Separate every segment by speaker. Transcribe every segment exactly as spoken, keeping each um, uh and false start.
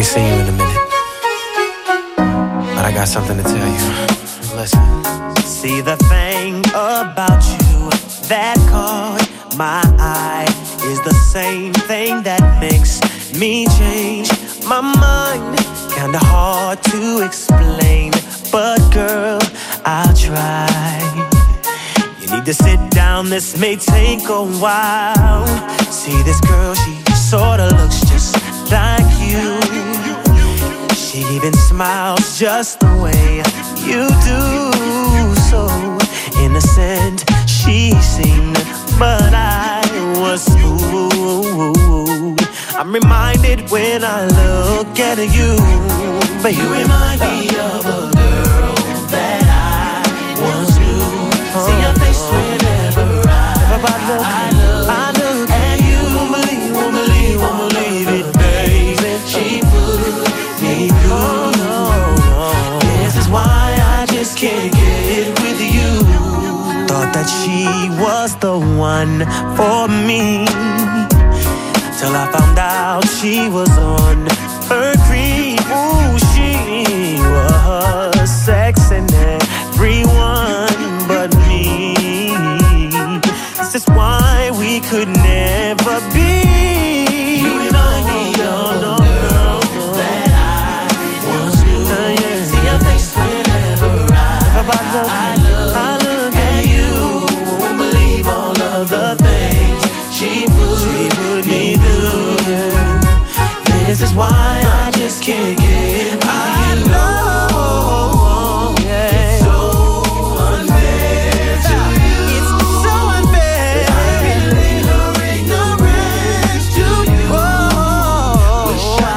Speaker 1: ain't seen you in a minute, but I got something to tell you. Listen.
Speaker 2: See, the thing about you that caught my eye is the same thing that makes me change my mind. Kinda hard to explain, but girl, I'll try. You need to sit down, this may take a while. See, this girl, she sorta looks just like you. She even smiles just the way you do. So innocent she seemed, but I was fooled. I'm reminded when I look at you, baby. You remind me of a girl that I once knew. See your face whenever I, I look, I look, I look at you. Won't believe, won't believe, won't believe it, baby. She put me through. This is why I just can't get with you. Thought that she was the one for me, till I found out she was on her creep. Ooh, she was sexing everyone but me. This is why we could never be. You remind me of no, girl no, that I once knew. Uh, yeah. See your face whenever I, I, look, I look, I look at you. Won't believe all of the things she put, she put me through. Yeah. This is why I just can't get by. I know, yeah. It's so unfair to you. It's so unfair. I relate her ignorance to you. Oh, wish I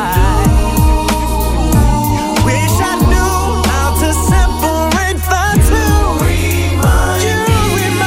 Speaker 2: knew. Wish I knew how to separate the two. Remind you me.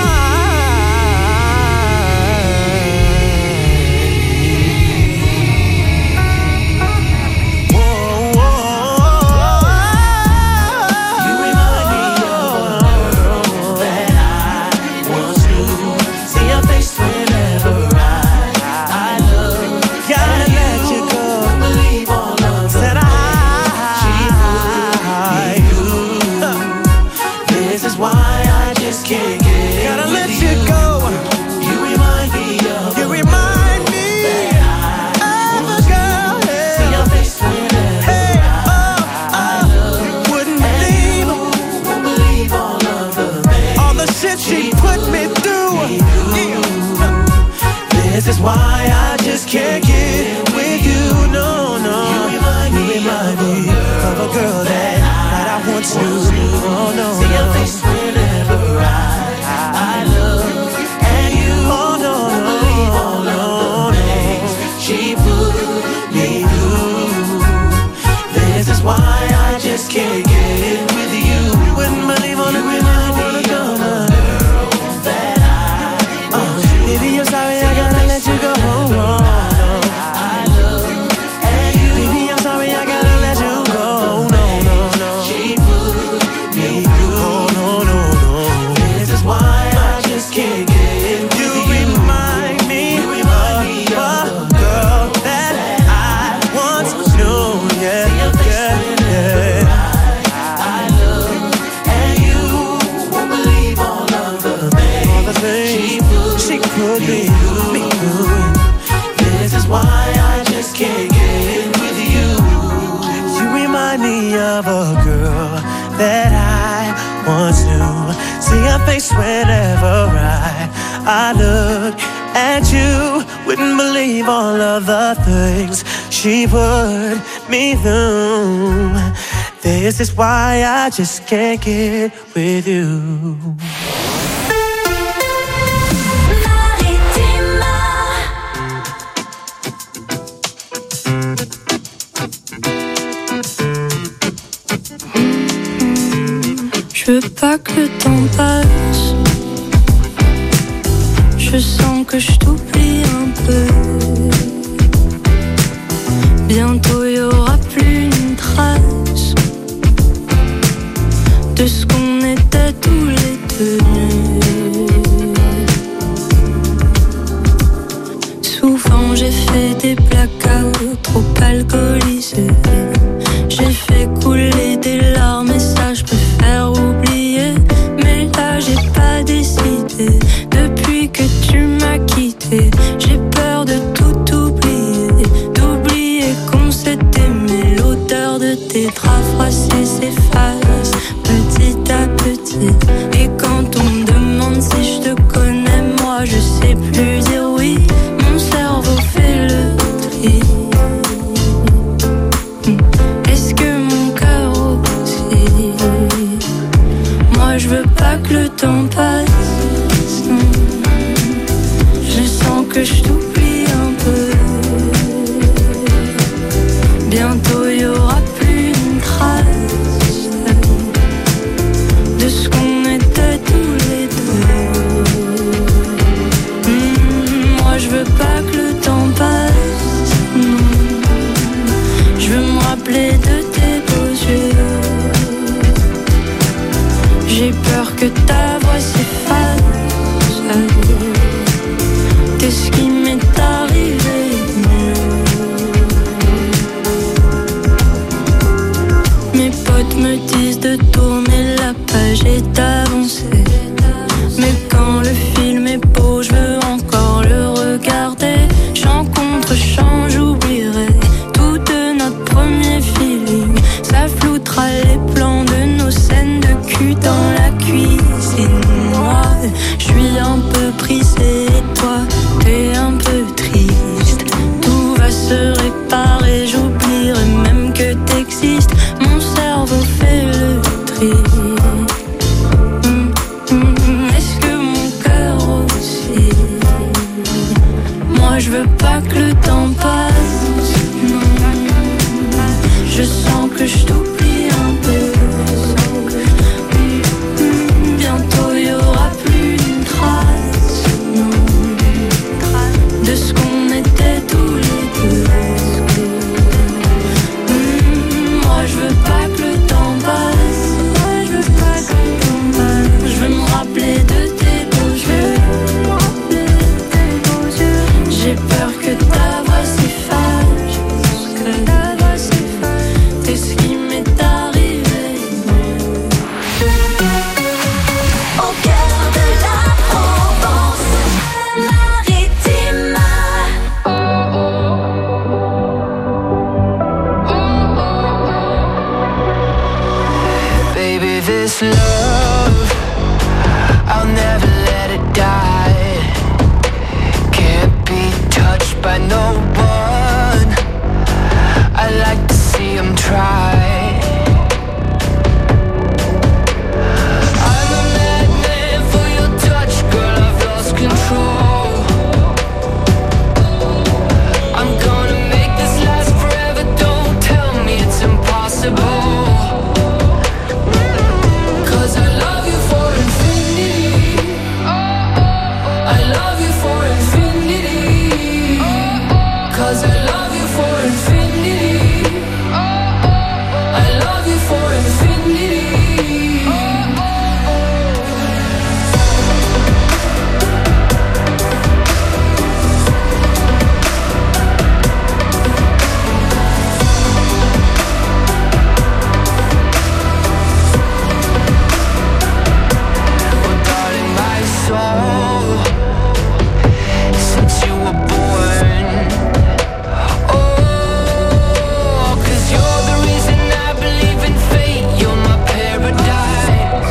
Speaker 2: This is why I just can't get with you. No, no. You remind me, you remind me of a girl that, that I once knew. Oh, no, see your face whenever I, I look at you. Oh, no, no, believe all no, of the things she put me through. This is why I just can't get with you. Wouldn't believe all the women I wanna go. Baby, I'm sorry, I gotta let you go. Oh, no. I look at you. Baby, I'm sorry, I gotta let you go. No, no, no. She put me through. Oh, no, no, no. This is why I just can't get with you. Remind me, you remind me of a girl that I once knew. Yeah, yeah, yeah. I look at you. Won't believe all of the things, all the things she put, she put me through, me through. This is why I just can't get with you. You remind me of a girl that I once knew. See her face whenever I, I look at you. Wouldn't believe all of the things she put me through. This is why I just can't get with you.
Speaker 3: Je veux pas que le temps passe. Je sens que je t'oublie un peu. Bientôt y aura plus une trace de ce qu'on était tous les deux. Souvent j'ai fait des blackouts trop alcoolisés. passé s'efface petit à petit. Et quand on me demande si je te connais, moi je sais plus dire oui. Mon cerveau fait le tri. Est-ce que mon cœur aussi? Moi je veux pas que le temps passe. Je sens que je t'oublie un peu. Bientôt y aura plus une trace de ce qu'on était tous les deux. Mmh, moi je veux pas que le temps passe. Mmh, je veux me rappeler de tes beaux yeux. J'ai peur que ta voix s'efface. Qu'est-ce qui m'est arrivé? Mes potes me disent de tourner la page et d'avancer. Mais quand le film est beau, je veux encore le regarder. Chant contre chant, j'oublierai tout de notre premier feeling. Ça floutera les plans de nos scènes de cul dans la cuisine. Moi, je suis un peu brisée et toi, t'es un peu triste. Tout va se réparer, j'oublierai même que t'existes. Mon cerveau fait le tri. Mmh, mmh, est-ce que mon cœur aussi? Moi je veux pas que le temps passe. Non, je sens que je t'oublie un peu. Mmh, bientôt y aura plus une trace, non, de ce qu'on était tous les deux. Mmh, moi je veux pas que le temps passe. Moi je veux pas que le temps passe. Je veux me rappeler de tes beaux yeux. J'ai peur que ta voix s'efface. Que ta voix s'efface. C'est ce qui m'est arrivé.
Speaker 4: Au cœur de la Provence maritime.
Speaker 1: Baby, this love, I'll never let it die. Can't be touched by no one. I like to see him try. I'm a madman for your touch, girl, I've lost control. I'm gonna make this last forever, don't tell me it's impossible. Cause I love you for infinity. I love you for infinity. Cause I love you for infinity. I love you for infinity. Oh, darling, my soul, since you were born. Oh, 'cause you're the reason I believe in fate. You're my paradise.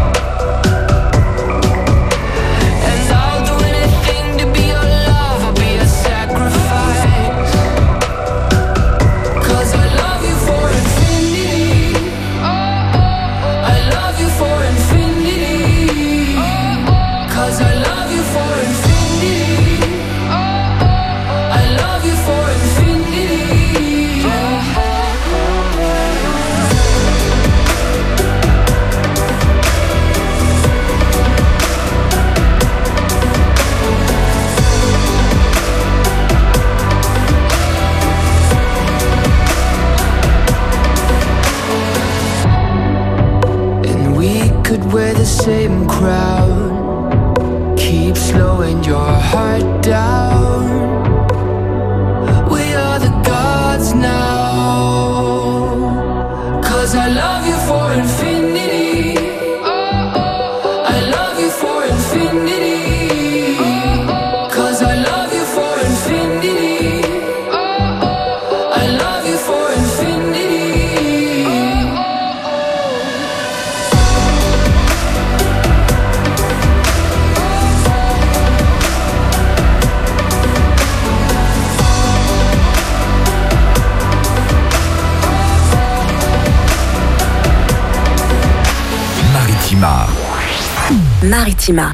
Speaker 1: And I'll do anything to be your love. I'll be a sacrifice. 'Cause I love you for infinity. I love you for infinity. 'Cause I love you for infinity. I love you for infinity. And we could wear the same crown. Keep slowing your heart down. We are the gods now. 'Cause I love you for infinity. I love you for infinity. 'Cause I love you for infinity. I love you for infinity.
Speaker 5: Maritima.
Speaker 6: Maritima.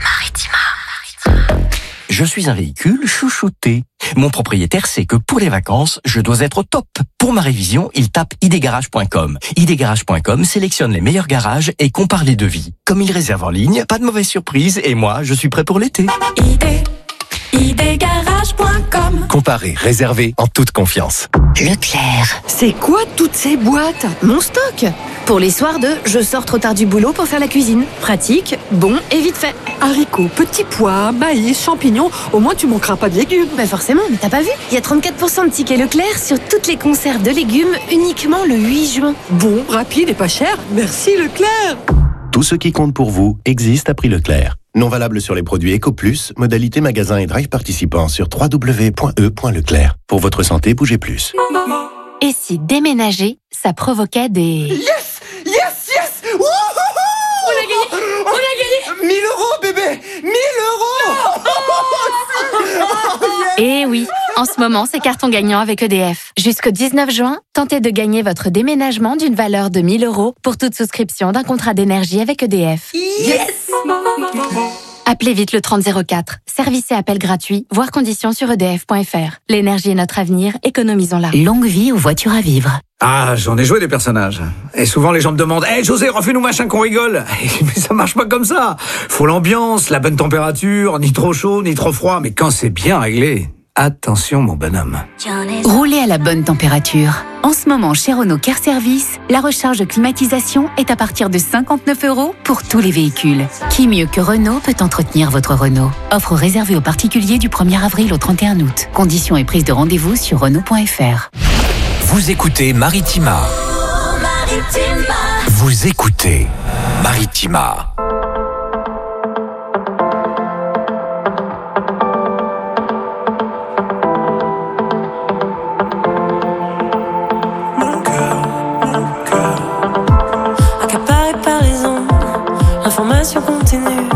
Speaker 7: Je suis un véhicule chouchouté. Mon propriétaire sait que pour les vacances, je dois être au top. Pour ma révision, il tape idgarage point com. idgarage point com sélectionne les meilleurs garages et compare les devis. Comme il réserve en ligne, pas de mauvaise surprise et moi, je suis prêt pour l'été.
Speaker 6: I D, idgarage point com.
Speaker 5: Comparez, réservez en toute confiance.
Speaker 6: Leclerc.
Speaker 8: C'est quoi toutes ces boîtes? Mon stock. Pour les soirs de je sors trop tard du boulot pour faire la cuisine. Pratique, bon et vite fait.
Speaker 9: Haricots, petits pois, maïs, champignons, au moins tu manqueras pas de légumes.
Speaker 8: Bah forcément, mais t'as pas vu? Il y a trente-quatre pour cent de tickets Leclerc sur toutes les conserves de légumes uniquement le huit juin.
Speaker 9: Bon, rapide et pas cher, merci Leclerc.
Speaker 10: Tout ce qui compte pour vous existe à prix Leclerc. Non valable sur les produits EcoPlus, modalité magasin et drive participants sur w w w point e point leclerc. Pour votre santé, bougez plus.
Speaker 11: Et si déménager, ça provoquait des...
Speaker 12: Yes! Yes! Yes! Wouhou!
Speaker 11: On a gagné! On a gagné!
Speaker 12: mille euros, bébé! mille euros!
Speaker 11: Eh oui, en ce moment, c'est carton gagnant avec E D F. Jusqu'au dix-neuf juin, tentez de gagner votre déménagement d'une valeur de mille euros pour toute souscription d'un contrat d'énergie avec E D F.
Speaker 12: Yes!
Speaker 11: Appelez vite le trente zéro quatre. Service et appel gratuit, voire conditions sur e d f point f r. L'énergie est notre avenir, économisons-la.
Speaker 6: Longue vie aux voitures à vivre.
Speaker 13: Ah, j'en ai joué des personnages. Et souvent, les gens me demandent « Hey, José, refais-nous machin qu'on rigole !» Mais ça marche pas comme ça. Faut l'ambiance, la bonne température, ni trop chaud, ni trop froid. Mais quand c'est bien réglé, attention, mon bonhomme.
Speaker 6: Roulez à la bonne température. En ce moment, chez Renault Care Service, la recharge de climatisation est à partir de cinquante-neuf euros pour tous les véhicules. Qui mieux que Renault peut entretenir votre Renault? Offre réservée aux particuliers du premier avril au trente et un août. Conditions et prise de rendez-vous sur Renault point f r.
Speaker 5: Vous écoutez Maritima.
Speaker 4: Maritima.
Speaker 5: Vous écoutez Maritima.
Speaker 3: Information continue.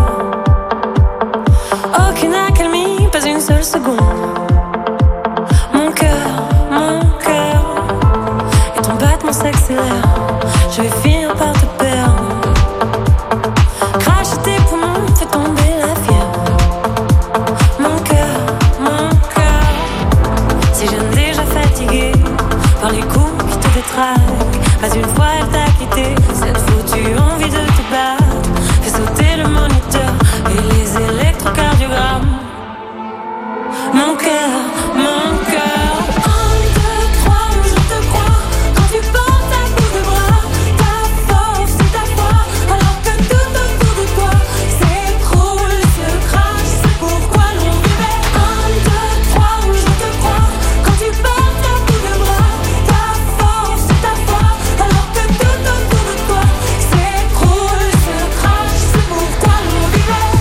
Speaker 3: Aucune accalmie, pas une seule seconde. Mon cœur, mon cœur, et ton battement s'accélère. Je vais finir par te perdre. Crache tes poumons, fais tomber la fièvre. Mon cœur, mon cœur, si je n'ai déjà fatigué par les coups qui te détraquent. Pas une fois elle t'a quitté, cette foutue envie de te battre. Fais sauter le moniteur et les électrocardiogrammes. Mon cœur, mon cœur. Un, deux, trois, je te crois. Quand tu portes à bout de bras ta force et ta foi, alors que tout autour de toi s'écroule, se crache. C'est pourquoi l'on vivait. Un, deux, trois, je te crois. Quand tu portes à bout de bras ta force et ta foi, alors que tout autour de toi s'écroule, se crache. C'est pourquoi l'on vivait.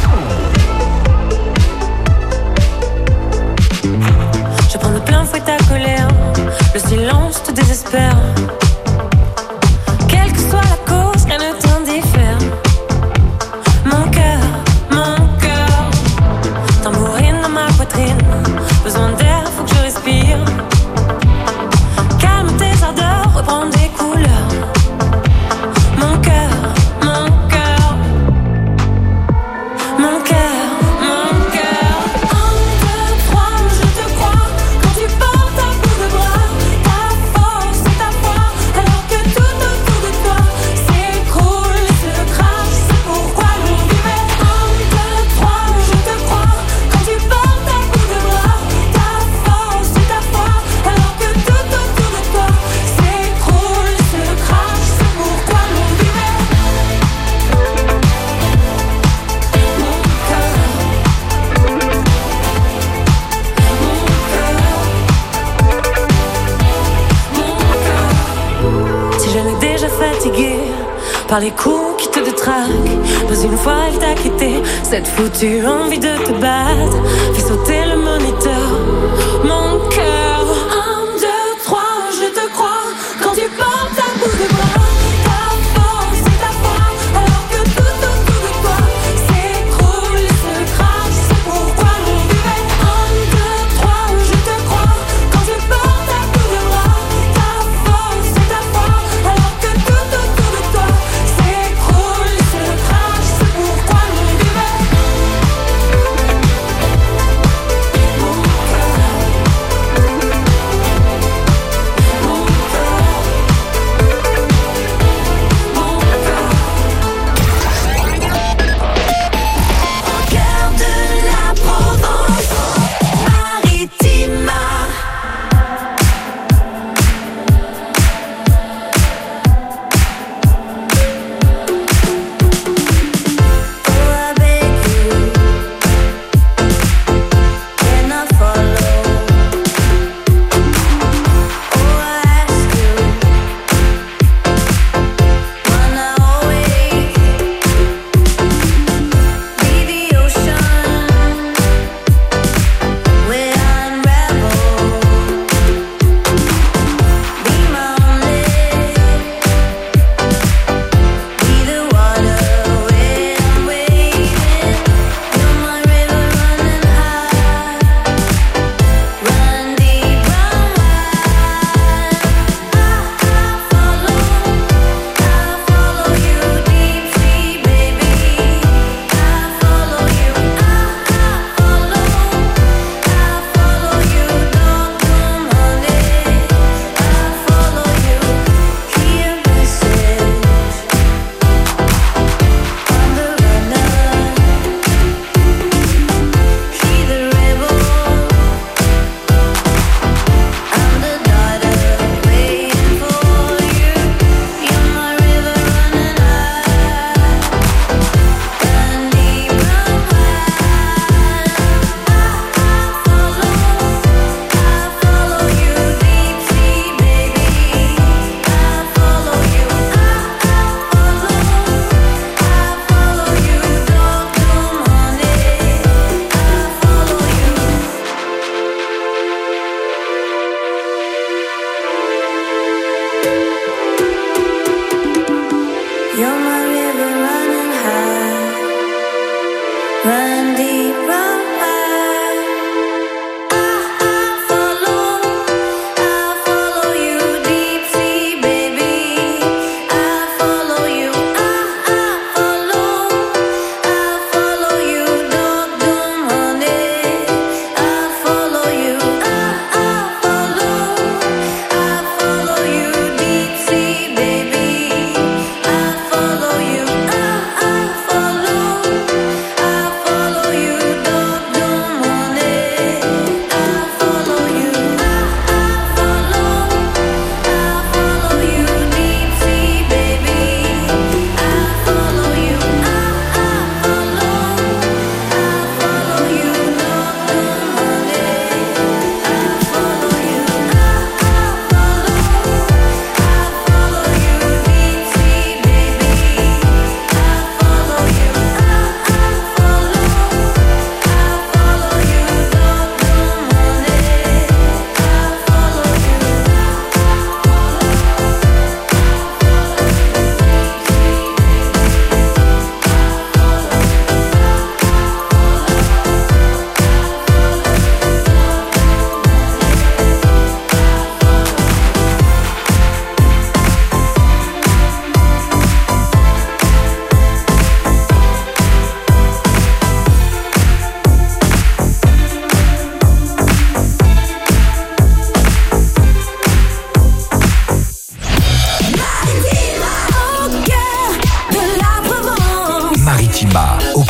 Speaker 3: Je prends de plein fouet ta colère. Le silence te désespère. Quelle que soit la cause, rien ne t'indiffère. Mon cœur, mon cœur, tambourine dans ma poitrine. Besoin d'air, faut que je respire. Calme tes ardeurs, reprends des couleurs. Mon cœur, mon cœur, mon cœur, mon cœur. Un, deux, trois, je te crois. Quand tu portes à bout de bras ta force et ta foi, alors que tout autour de toi s'écroule, se crache. C'est pourquoi l'on vivait. Un, deux, trois, je te crois. Quand tu portes à bout de bras ta force et ta foi, alors que tout autour de toi s'écroule, se crache. C'est pourquoi l'on vivait. Si je l'ai déjà fatigué par les coups qui te détraquent, pas une fois elle t'a quitté, cette foutue envie de te battre fait sauter le moniteur. Mon cœur, un, deux, trois, je te crois. Quand tu portes à bout de bras ta force et ta foi, alors que tout autour de toi s'écroule, se crache. C'est pourquoi l'on vivait. Un, deux, trois, je te crois. Quand tu portes à bout de bras ta force et ta foi, alors que tout autour de toi s'écroule, se crache.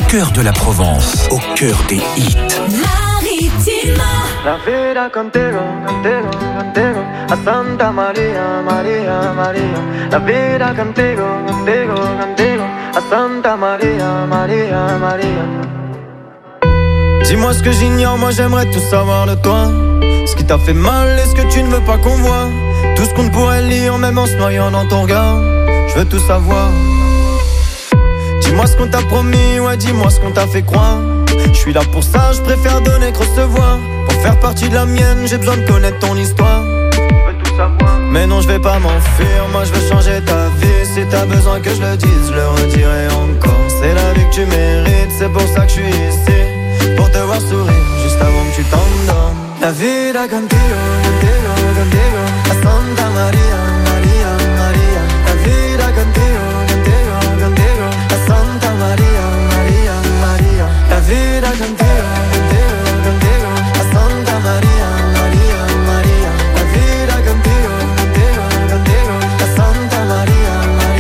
Speaker 5: cœur de la Provence, au cœur des hits.
Speaker 4: Marittima.
Speaker 14: La vida contigo, contigo, contigo, a Santa Maria, Maria, Maria. La vida contigo, contigo, contigo, a Santa Maria, Maria, Maria. Dis-moi ce que j'ignore, moi j'aimerais tout savoir de toi. Ce qui t'a fait mal et ce que tu ne veux pas qu'on voit. Tout ce qu'on ne pourrait lire, même en se noyant dans ton regard. Je veux tout savoir. Dis-moi ce qu'on t'a promis, ouais dis-moi ce qu'on t'a fait croire. Je suis là pour ça, je préfère donner que recevoir. Pour faire partie de la mienne, j'ai besoin de connaître ton histoire. Je veux tout savoir. Mais non, je vais pas m'enfuir, moi je veux changer ta vie. Si t'as besoin que je le dise, je le redirai encore. C'est la vie que tu mérites, c'est pour ça que je suis ici. Pour te voir sourire, juste avant que tu t'endormes. La vida contigo, contigo, contigo, a Santa Maria, Maria, Maria. La vida contigo, contigo, contigo, a Santa Maria, Maria, Maria. La vida contigo, contigo, contigo, a Santa Maria, Maria, Maria. La vida contigo, contigo, contigo, a Santa Maria,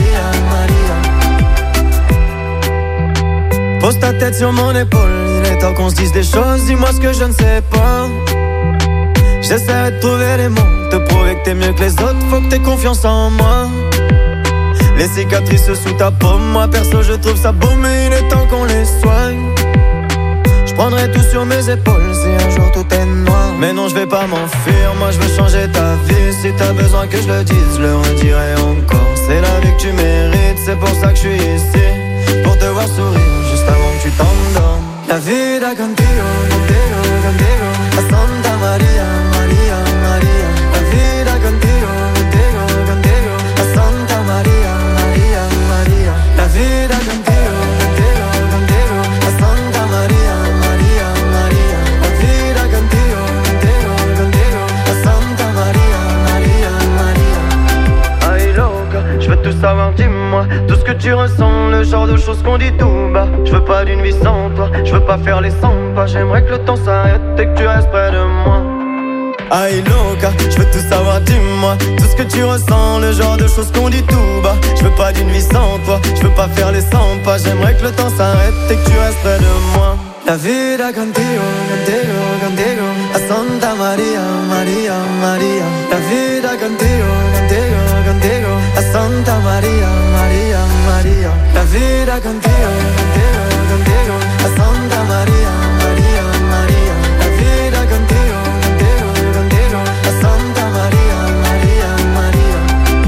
Speaker 14: Maria, Maria. Pose ta tête sur mon épaule, il est temps qu'on se dise des choses, dis-moi ce que je ne sais pas. J'essaierai de trouver les mots, te prouver que t'es mieux que les autres, faut que t'aies confiance en moi. Les cicatrices sous ta paume, moi perso je trouve ça beau, mais il est temps qu'on les soigne. Je prendrai tout sur mes épaules si un jour tout est noir. Mais non, je vais pas m'enfuir, moi je veux changer ta vie. Si t'as besoin que je le dise, je le redirai encore. C'est la vie que tu mérites, c'est pour ça que je suis ici. Pour te voir sourire, juste avant que tu t'endormes. La vida contigo, contigo, contigo, a Santa Maria, Maria, Maria. La vida contigo, contigo, contigo, a Santa Maria, Maria, Maria. La vida contigo, contigo, contigo, a Santa Maria, Maria, Maria. La vida contigo, contigo, contigo, a Santa Maria, Maria, Maria. Ay loca, je veux tout savoir, dis-moi tout ce que tu ressens, le genre de choses qu'on dit tout bas. Je veux pas d'une vie sans toi, je veux pas faire les cent pas. J'aimerais que le temps s'arrête et que tu restes près de moi. Ay loca, je veux tout savoir, dis-moi tout ce que tu ressens, le genre de choses qu'on dit tout bas. Je veux pas d'une vie sans toi, je veux pas faire les cent pas. J'aimerais que le temps s'arrête et que tu restes près de moi. La vida contigo, contigo, contigo, a Santa Maria, Maria, Maria. La vida contigo, contigo, contigo, a Santa Maria, Maria, Maria. La vida contigo, contigo, contigo, a Santa Maria, Maria, Maria. La vida contigo, contigo, contigo, a Santa Maria, Maria, Maria.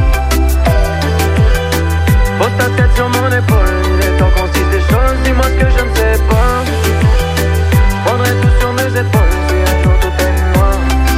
Speaker 14: Pose ta tête sur mon épaule, il est temps qu'on se dise des choses, dis-moi ce que je ne sais pas. Prendrai tout sur mes épaules si un jour tout est noir.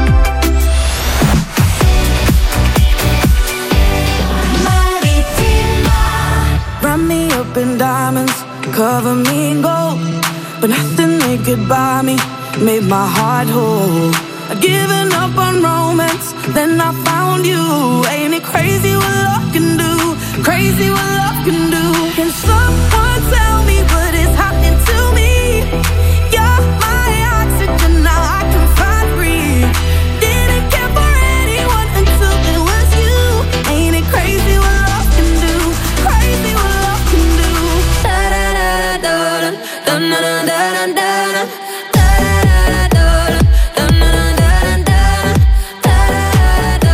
Speaker 4: Marittima.
Speaker 3: Wrap me up in diamonds, cover me in gold, but nothing they could buy me made my heart whole. I'd given up on romance, then I found you. Ain't it crazy what love can do? Crazy what love can do. Can someone tell me what is happening to me? You're my oxygen, now I can find breathe. Didn't care for anyone until it was you. Ain't it crazy what love can do? Crazy what love can do. Da da da da da da da da da da.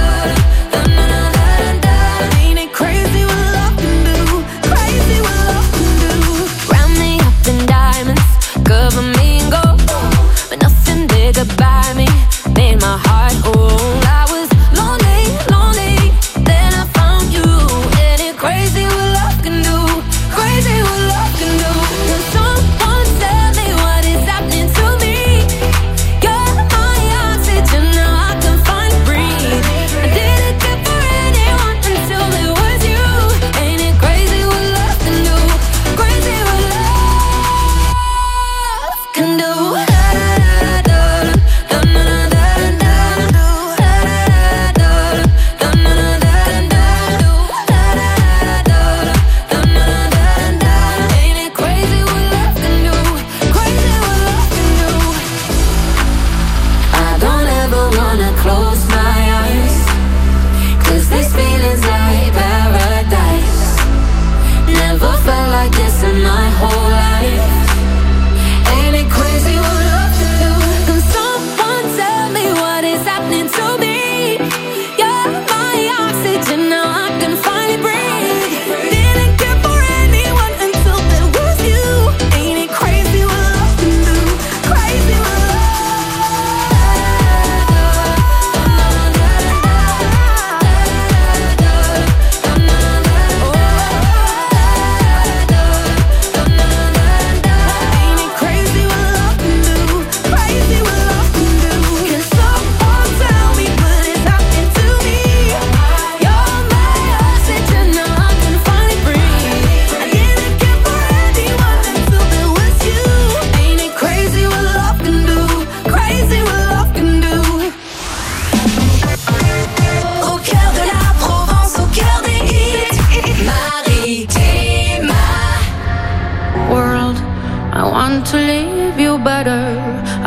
Speaker 3: Ain't it crazy what love can do? Crazy what love can do.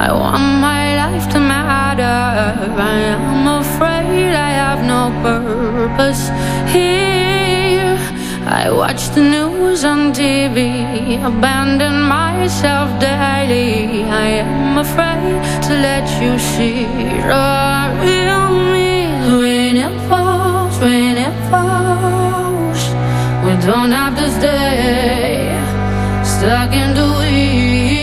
Speaker 3: I want my life to matter. I am afraid I have no purpose here. I watch the news on T V, abandon myself daily. I am afraid to let you see the real me. When it falls, when it falls, we don't have to stay stuck in the weeds.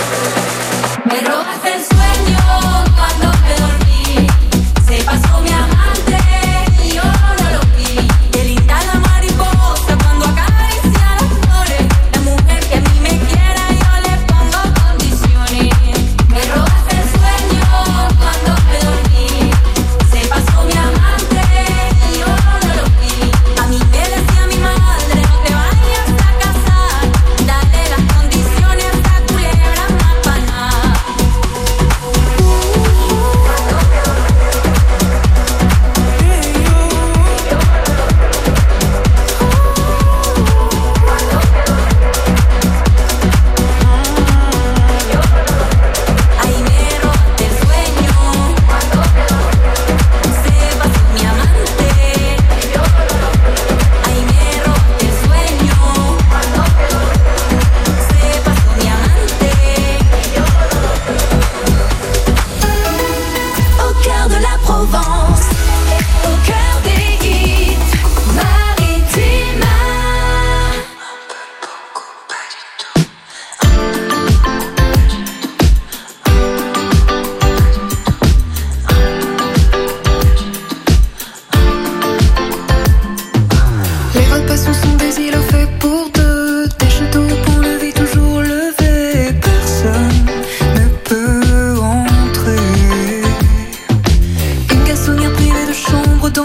Speaker 1: Me robaste el sueño cuando me dormí. Se pasó mi amor.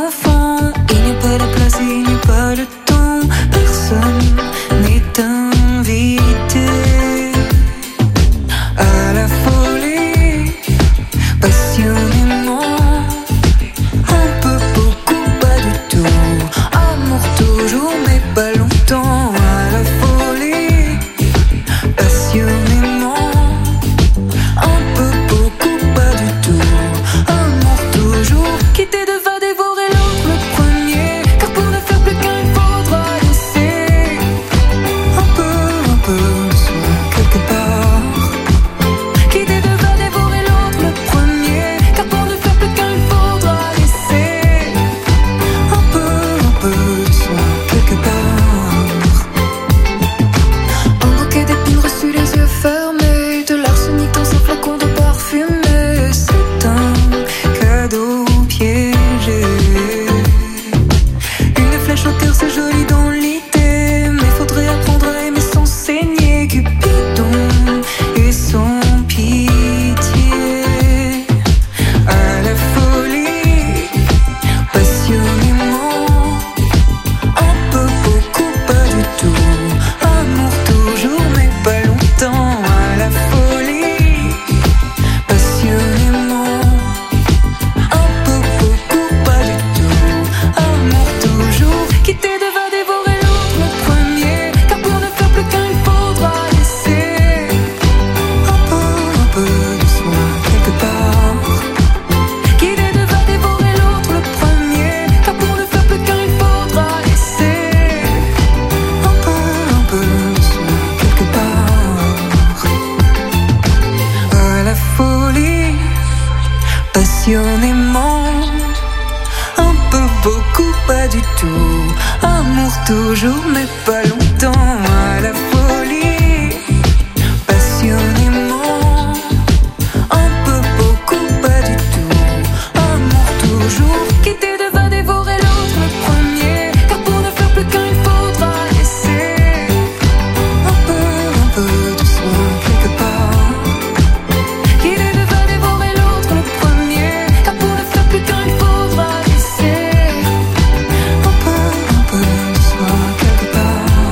Speaker 3: enfant. Il n'y a pas la place et il n'y a pas le temps. Personne n'est invité à la folie, passionnément. Un peu, beaucoup, pas du tout. Amour toujours mais pas longtemps. À la folie, passionnément. Un peu, beaucoup, pas du tout. Amour toujours. Quitter devant dévorer l'autre le premier. Car pour ne faire plus qu'un il faudra laisser un peu, un peu de soi quelque part. Quitter devant dévorer l'autre le premier. Car pour ne faire plus qu'un il faudra laisser un peu, un peu de soi quelque part. Un bouquet d'épines reçues les yeux fermés. De l'arsenic dans un flacon de parfumé. C'est un cadeau piégé. Une flèche au cœur, c'est joli dans l'idée. Mais faudrait apprendre à aimer sans saigner. Cupidon et sans pitié. À la folie, passionnément. Un peu, beaucoup, pas du tout. Amour toujours mais pas longtemps. À la folie, passionnément. Un peu, beaucoup, pas du tout. Amour toujours. Quitter devant dévorer l'autre le premier. Car pour ne faire plus qu'un il faudra laisser un peu, un peu de soi quelque part. Quitter devant dévorer l'autre le premier. Car pour ne faire plus qu'un il faudra laisser un peu, un peu de soi quelque part. À la folie, passionnément. Un peu, beaucoup, pas du tout. Amour toujours mais pas longtemps. À la folie, passionnément. Un peu, beaucoup, pas du tout. Amour toujours. Quitter devant dévorer l'autre le premier. Car pour ne faire plus qu'un il faudra laisser un peu, un peu de soi quelque part. Quitter devant dévorer l'autre le premier. Car pour ne faire plus qu'un il faudra laisser un peu, un peu de soi quelque part.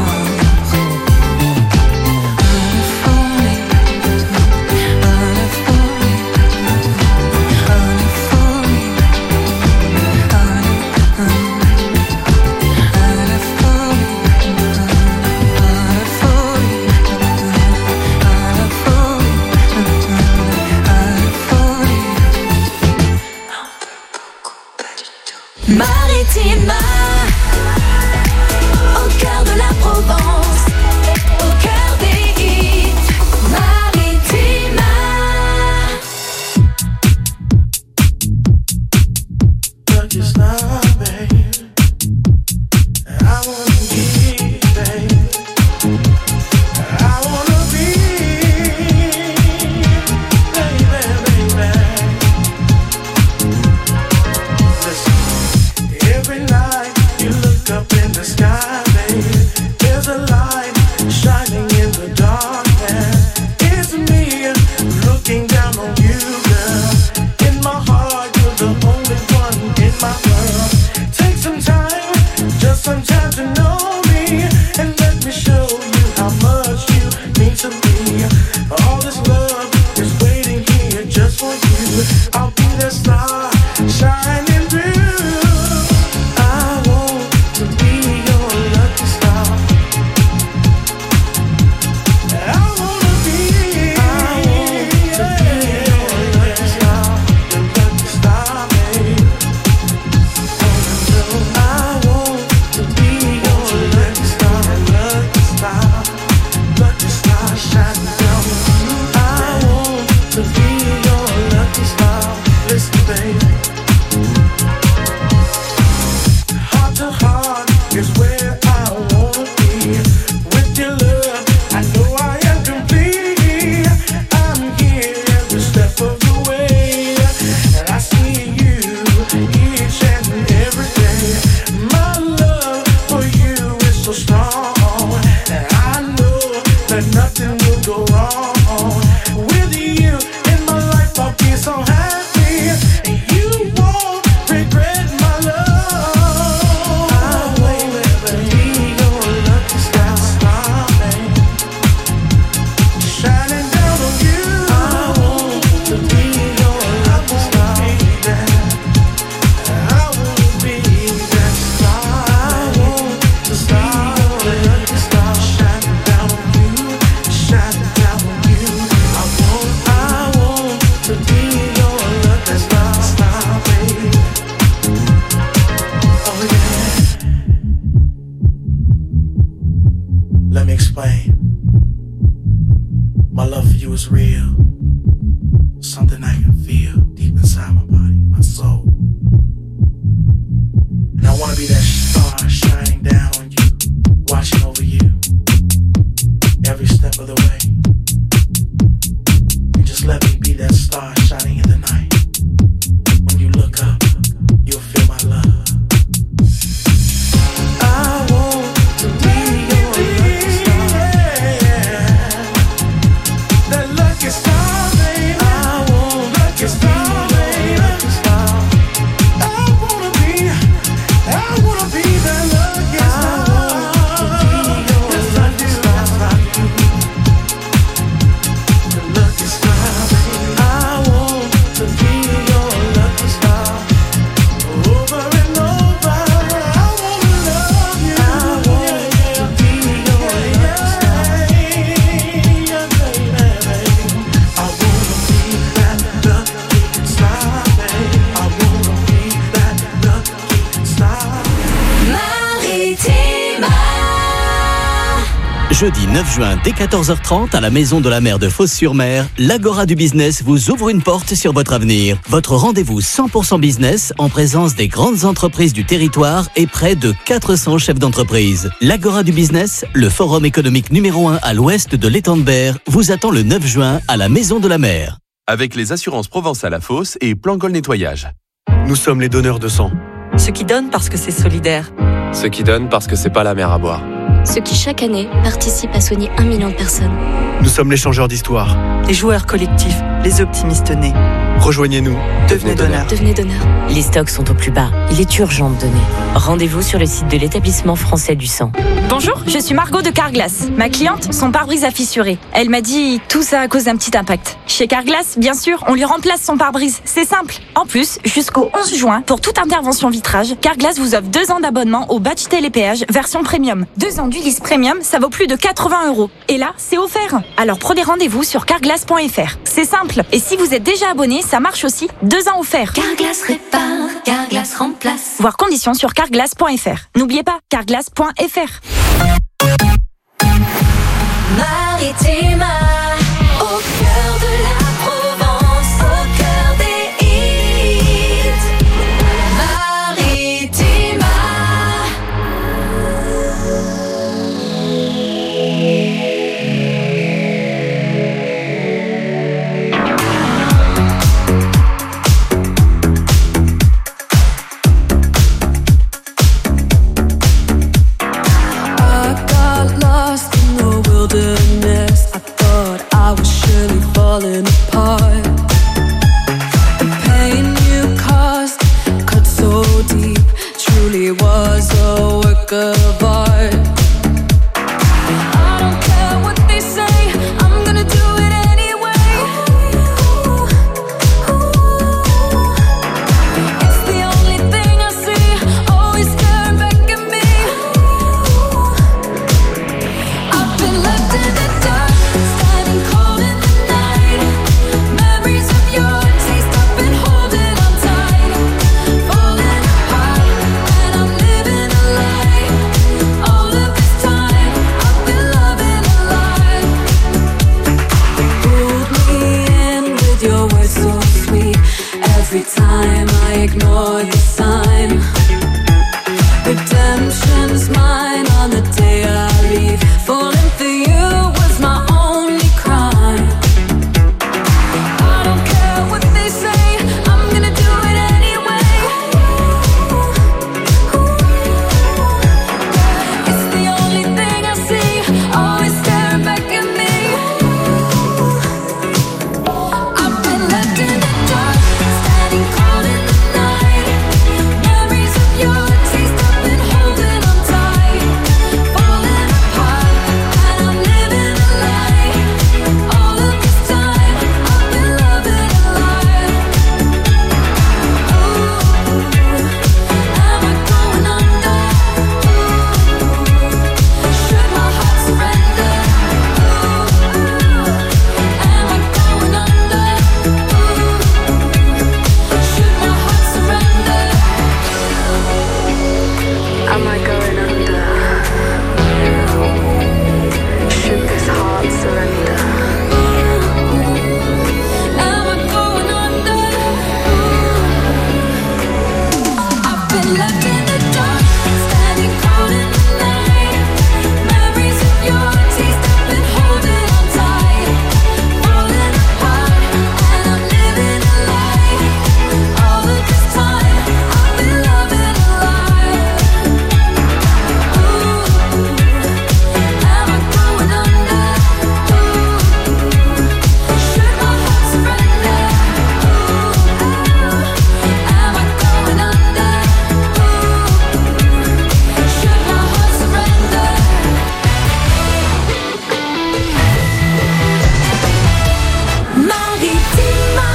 Speaker 4: Maritima, au cœur de la Provence, au cœur des hits. Maritima.
Speaker 15: Look, it's not, babe. I wanna be, babe. I wanna be, baby, baby. Listen, every night you look up in the sky, babe. There's a light shining in the darkness. It's me looking down on you, girl. In my heart, you're the only one in my world. Take some time, just some time to know me, and let me show you how much you mean to me. All this love is waiting here just for you. I'll be the star shining through. I want to be your lucky star. I wanna be, I want to be your lucky star, your lucky star, babe. I want to be your lucky star, lucky star, lucky star shining down. I want to be your lucky star. Listen, baby.
Speaker 16: Jeudi neuf juin dès quatorze heures trente à la Maison de la Mer de Fos-sur-Mer, l'Agora du Business vous ouvre une porte sur votre avenir. Votre rendez-vous cent pour cent business en présence des grandes entreprises du territoire et près de quatre cents chefs d'entreprise. L'Agora du Business, le forum économique numéro un à l'ouest de l'étang de Berre, vous attend le neuf juin à la Maison de la Mer.
Speaker 17: Avec les assurances Provençal à Fosse et Plan Gol Nettoyage.
Speaker 18: Nous sommes les donneurs de sang.
Speaker 19: Ceux qui donnent parce que c'est solidaire.
Speaker 18: Ceux qui donnent parce que c'est pas la mer à boire.
Speaker 20: Ceux qui chaque année participent à soigner un million de personnes.
Speaker 18: Nous sommes les changeurs d'histoire.
Speaker 19: Les joueurs collectifs, les optimistes nés.
Speaker 18: Rejoignez-nous, devenez donneur.
Speaker 20: Devenez donneur.
Speaker 21: Les stocks sont au plus bas. Il est urgent de donner. Rendez-vous sur le site de l'établissement français du sang.
Speaker 22: Bonjour, je suis Margot de Carglass. Ma cliente, son pare-brise a fissuré. Elle m'a dit tout ça à cause d'un petit impact. Chez Carglass, bien sûr, on lui remplace son pare-brise. C'est simple. En plus, jusqu'au onze juin, pour toute intervention vitrage, Carglass vous offre deux ans d'abonnement au badge télépéage version premium. Deux ans d'Ulysse Premium, ça vaut plus de quatre-vingts euros. Et là, c'est offert. Alors prenez rendez-vous sur carglass point f r. C'est simple. Et si vous êtes déjà abonné, ça marche aussi. Deux ans offerts.
Speaker 4: Carglass répare, Carglass remplace.
Speaker 22: Voir conditions sur carglass point f r. N'oubliez pas, carglass point f r.
Speaker 4: Maritima, au cœur de la Provence, au cœur des hits. Maritima.
Speaker 3: I got lost in the wilderness. I thought I was surely falling apart. The pain you caused cut so deep, truly was a work of art. I don't care what they say, I'm gonna do it anyway. It's the only thing I see, always staring back at me. I've been left in the dark, standing cold in the night. Memories of your taste, I've been holding on tight. Falling apart, and I'm living a lie. All of this time, I've been loving a lie. Pulled me in with your words so sweet. Every time I ignore the sign. Redemption's mine on the day I leave. Falling for you was my only crime. I don't care what they say, I'm gonna do it anyway. It's the only thing I see, always staring back at me. I've been left in the dark, standing cold in the night. Memories of your taste, I've been holding on tight. Falling apart, and I'm living a lie. All of this time, I've been loving a lie. Ooh, am I going under? Should my heart surrender? Ooh, am I going under? Should my heart surrender? Am I going under? Should this heart surrender? Am I going under? I've been left in the dark, standing cold in the night. Memories of your taste, I've been holding on tight. Falling apart, and I'm living a lie. All of this time, I've been loving a lie. Ooh, am I going under? Should my heart surrender? Ooh, am I going under? Should my heart surrender? Maritima.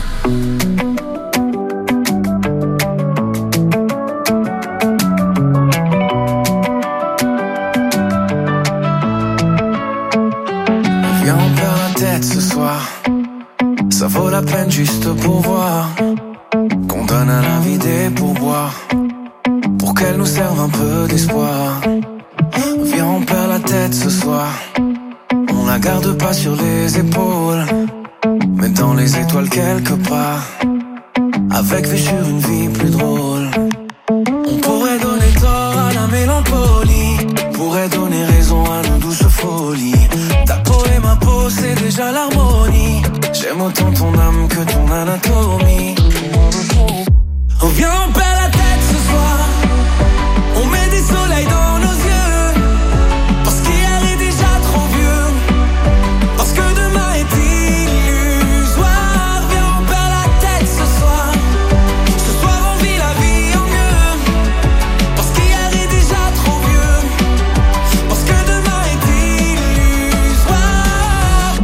Speaker 14: Viens, on perd la tête ce soir. Ça vaut la peine juste pour voir qu'on donne à la vie des pourboires pour qu'elle nous serve un peu d'espoir. Viens, on perd la tête tête ce soir. On la garde pas sur les épaules, mais dans les étoiles quelque part. Avec vue sur une vie plus drôle. On pourrait donner tort à la mélancolie, pourrait donner raison à nos douces folies. Ta peau et ma peau, c'est déjà l'harmonie. J'aime autant ton âme que ton anatomie. Oh viens, on perd la tête ce soir. On met des soleils dans nos yeux, parce qu'hier est déjà trop vieux, parce que demain est illusoire. Viens, on perd la tête ce soir. Ce soir on vit la vie en mieux, parce qu'hier est déjà trop vieux, parce que demain est illusoire.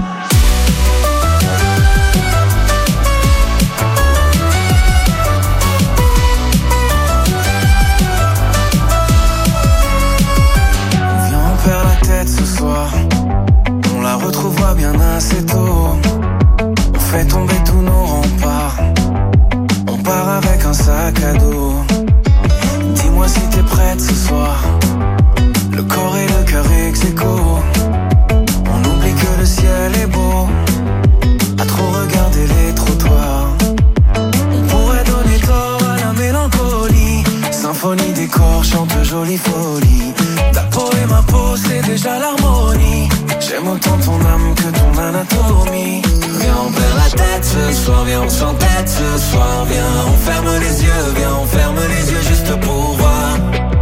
Speaker 14: Viens, on perd la tête ce soir. On la retrouvera bien assez tôt. On fait tomber tous nos remparts. On part avec un sac à dos. Dis-moi si t'es prête ce soir. Le corps et le cœur ex aequo. On oublie que le ciel est beau, à trop regarder les trottoirs. On pourrait donner tort à la mélancolie. Symphonie des corps chante jolie folie. Ta peau et ma peau, c'est déjà l'harmonie. J'aime autant ton âme que ton anatomie. Viens, on perd la tête ce soir. Viens, on s'entête ce soir. Viens, on ferme les yeux. Viens, on ferme les yeux juste pour voir.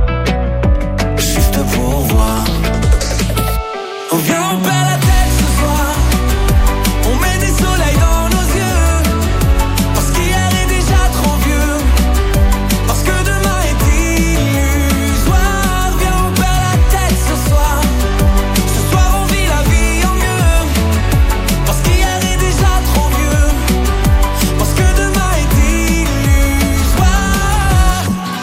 Speaker 14: Juste pour voir. Oh, viens, on perd la tête ce soir. On met des soleils dans nos yeux, parce qu'hier est déjà trop vieux, parce que demain est illusoire. Viens, on perd la tête ce soir. Ce soir on vit la vie en mieux, parce qu'hier est déjà trop vieux, parce que demain est illusoire.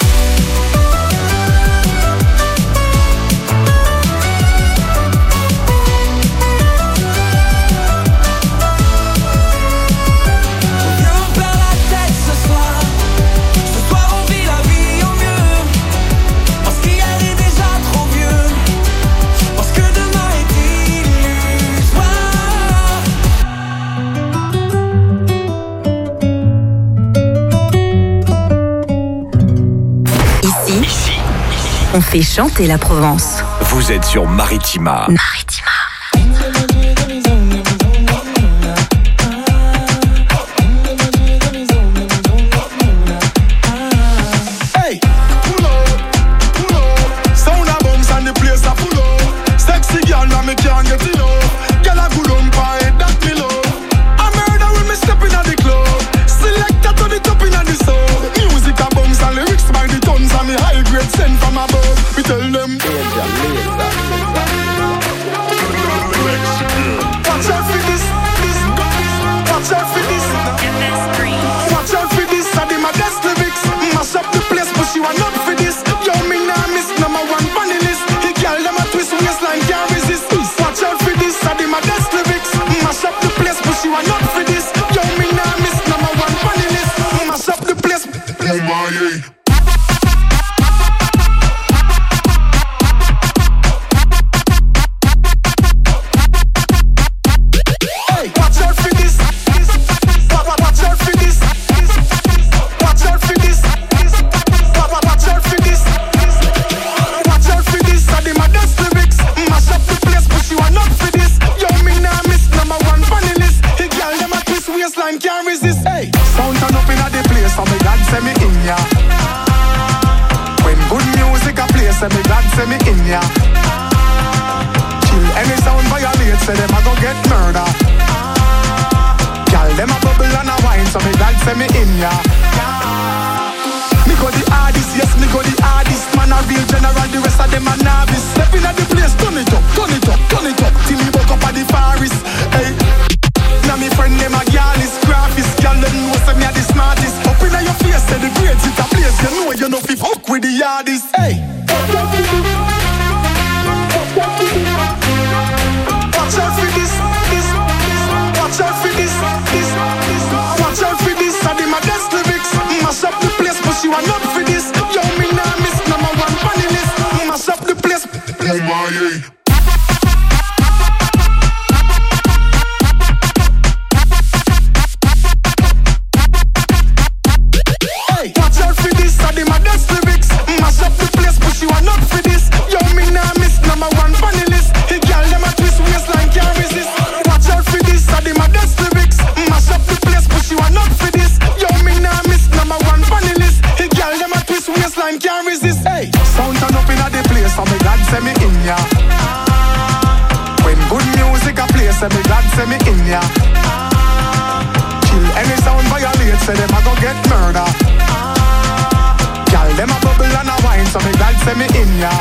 Speaker 14: Viens, on perd la tête ce soir. Ce soir on vit la vie en mieux, parce qu'hier est déjà trop vieux, parce que demain est illusoire.
Speaker 2: Ici, on fait chanter la Provence.
Speaker 5: Vous êtes sur Maritima.
Speaker 2: Maritima.
Speaker 15: Hey, pull up, pull up. Sound a bounce and the place a full up. Sexy girl, now me can't get enough. Girl a good on pie, that me love. I murder when me step inna the club. Selector to the top inna the sub. Music a bounce and lyrics by the tons, and me high grade sent from above. We tell them. Watch out for this, this. Watch out for this. Watch out for this. I did my best lyrics. Mash up the place, but she want not for this. Yo, me nah miss number one funny list. He girl them a twist waistline, can't resist. Watch out for this. I did my best lyrics. Mash up the place, but she want not for this. Yo, me nah miss number one funny list. Mash up the place. Oh my yeah. Hey, watch out for this. Watch out for this. Watch out for this. Watch out for this. Watch out for this. I did my best lyrics. Mash up the place, but she want not for this. Yo, me nah miss number one funny list. He girl them a twist waistline, can't resist. Hey, sound turn up inna the place, so me glad say me in ya. When good music a play, say me glad say me in ya. Kill any sound violate, say them a go get murder. Girl them a bubble and a wine, so me glad say me in ya. Me go the hardest, yes me go the hardest. Man a real general, the rest of them a novice. Step inna the place, turn it up, turn it up, turn it up, till me woke up at the forest. Hey, now me friend them a girl is graphist. Girl them know say me a the smartest. Up inna your face, say the grades it a place. You know you know fi fuck with the hardest. Hey. Watch out for this, this. Watch out for this, this, this. Watch out for this. I did my best lyrics. Mash up the place, but she want not for this. Yo, me nah miss number one funny list. Mash up the place. Oh my yeah.
Speaker 7: so me glad say me in ya. When good music a play, say me glad say me in ya. Kill any sound violate, say them a go get murder. Girl, them a bubble and a wine, so me glad say me in ya.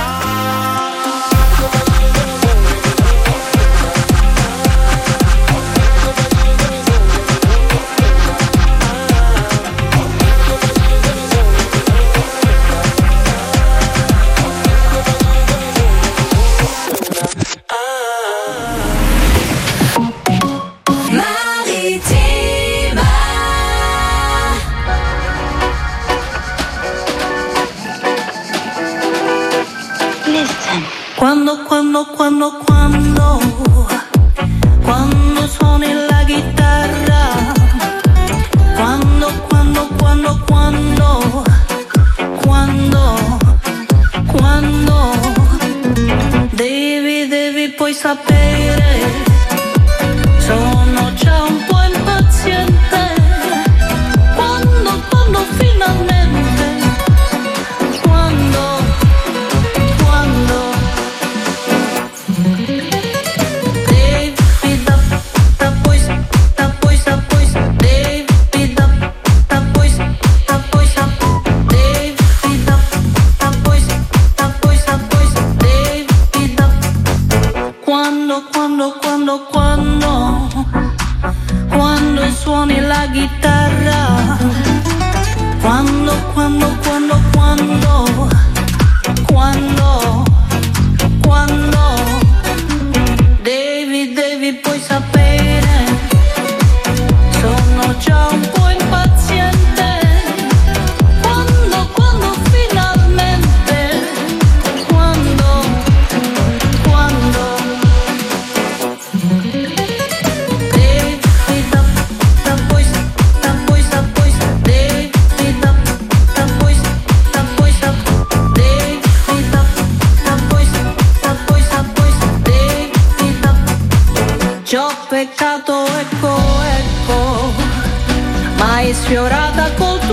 Speaker 3: Quando, quando, quando, quando, quando suoni la chitarra, quando, quando, quando, quando, quando, quando, devi, devi poi sapere, sono già un po' impaziente, quando, quando finalmente, quando, quando. Quando, quando, quando, quando suoni la chitarra, quando, quando, quando, quando, quando, quando, devi, devi poi sapere, sono già un po' impaziente, quando, quando finalmente, quando, quando. Ci ho peccato, ecco, ecco, ma è sfiorata col